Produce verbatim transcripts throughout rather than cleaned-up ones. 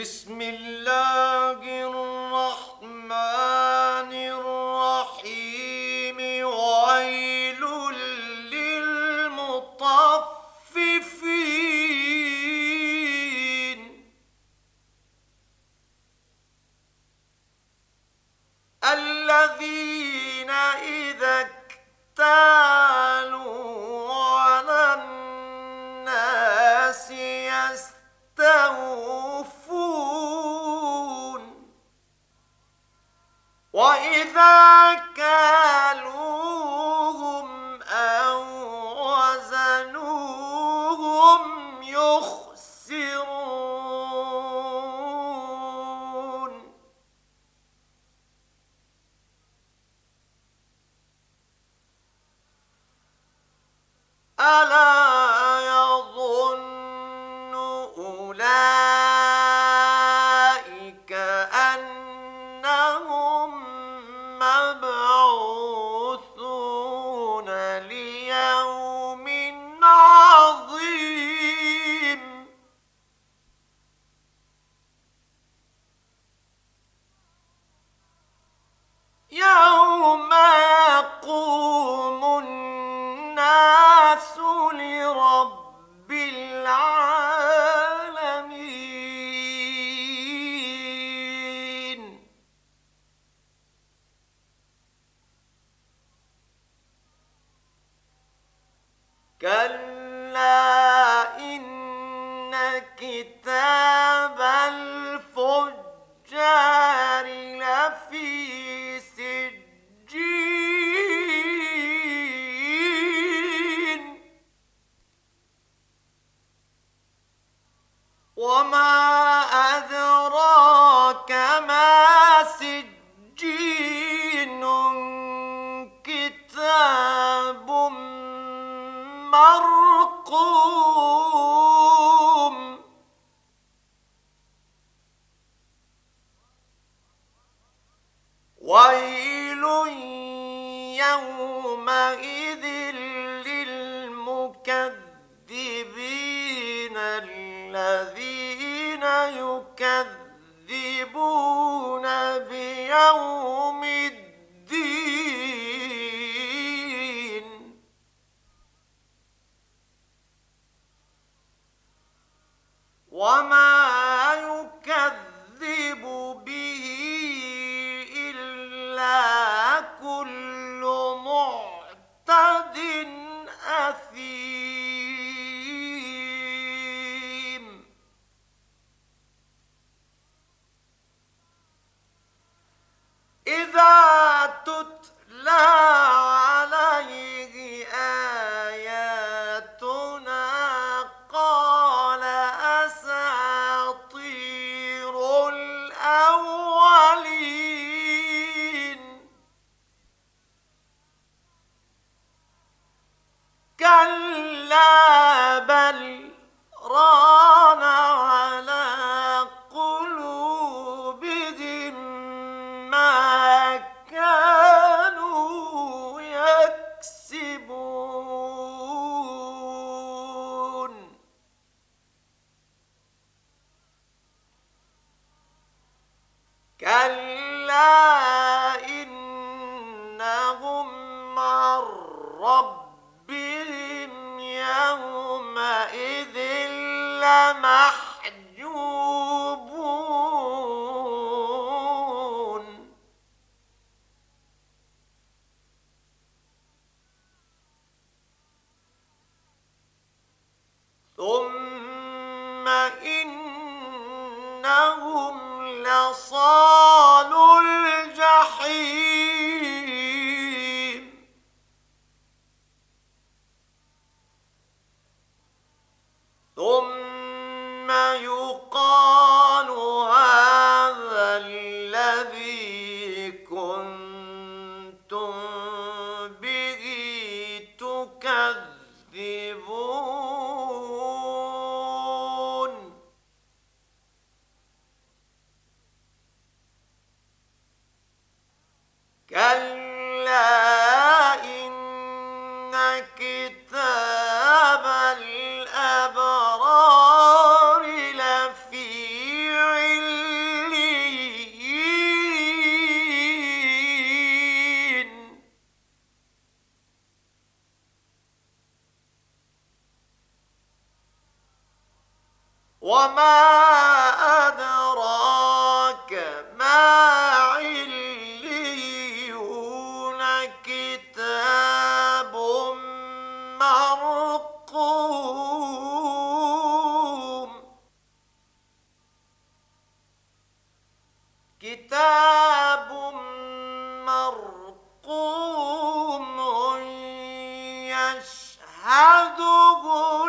بسم الله الرحمن الرحيم ويل للمطففين الذين إذا اكتالوا على الناس يستوفون وإذا كالوهم أو وزنوهم يخسرون ألا يظن أولئك أنهم مبعوثون ليوم عظيم يوم يقوم الناس لرب العالمين كلا إن كتاب الفجار لفي سجين وما أدراك ما سجين كتاب مرقوم ويل يومئذ للمكذبين الذين يكذبون بيوم الدين وما يكذب به إلا كل معتد أثيم إذا تتلى عليه آياتنا قال أساطير الأولين كلا بل ران على قلوبهم ما كانوا يكسبون كلا إنهم عن ربهم يومئذ لمحجوبون ثم إنهم لصالو الجحيم ثم يقال هذا الذي كنتم به تكذبون وما أدراك ما عليون كتاب مرقوم كتاب مرقوم يشهده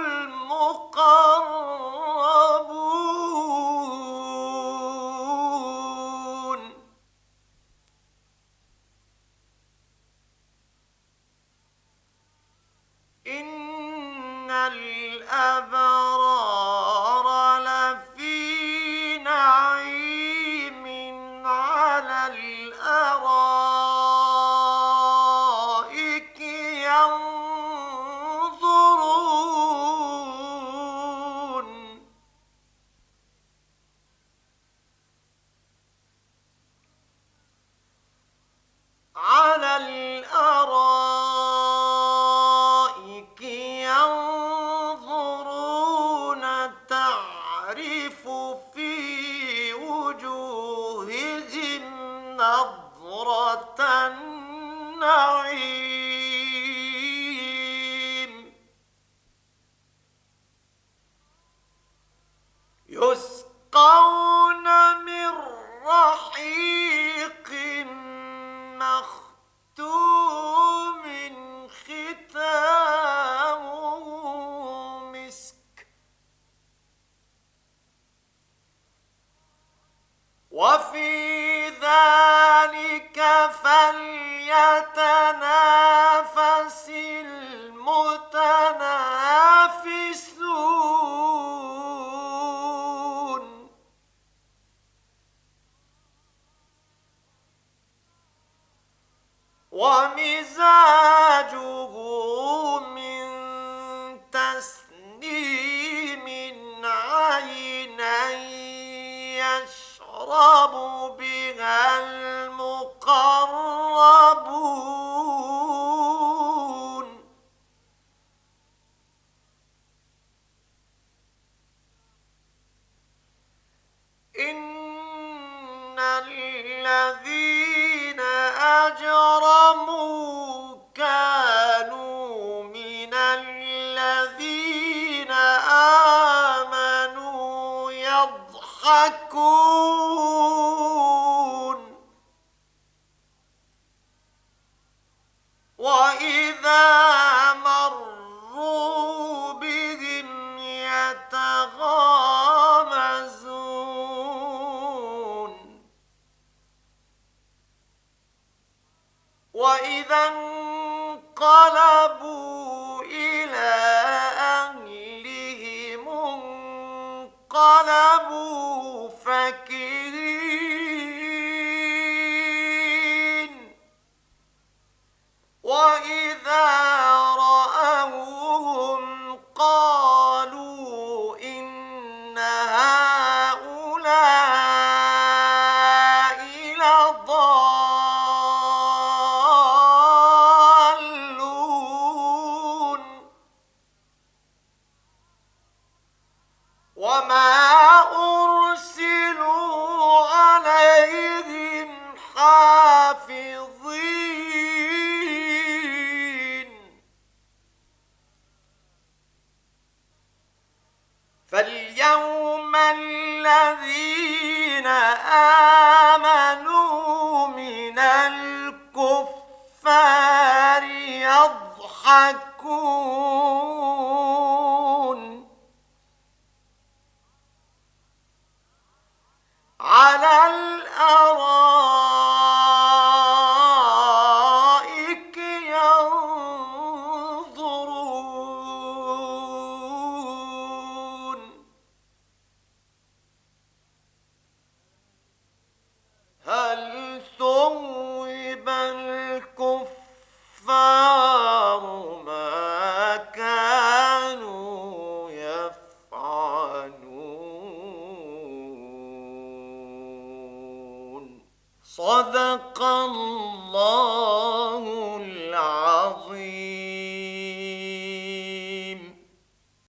المقربون إن الأبرار لفي نعيم على الأرائك ينظرون على الأرائك ينظرون تعرف في وجوههم نضرة النعيم يسقون من رحيق مختوم ختامه مسك وفي ذلك فليتنافس المتنافسون ومزاجه من تسنيم عينا يشرب بها المقربون إن الذين أجرموا كانوا من الذين آمنوا يضحكون وإذا مروا بهم يتغامزون وإذا انقلبوا إلى أهلهم انقلبوا فكهين وإذا رأوهم قالوا إن هؤلاء لضالون وما أرسلوا عليهم حافظين فاليوم الذين آمنوا من الكفار يضحكون على الأرائك ينظرون هل ثوب الكفار ما كانوا يفعلون صدق الله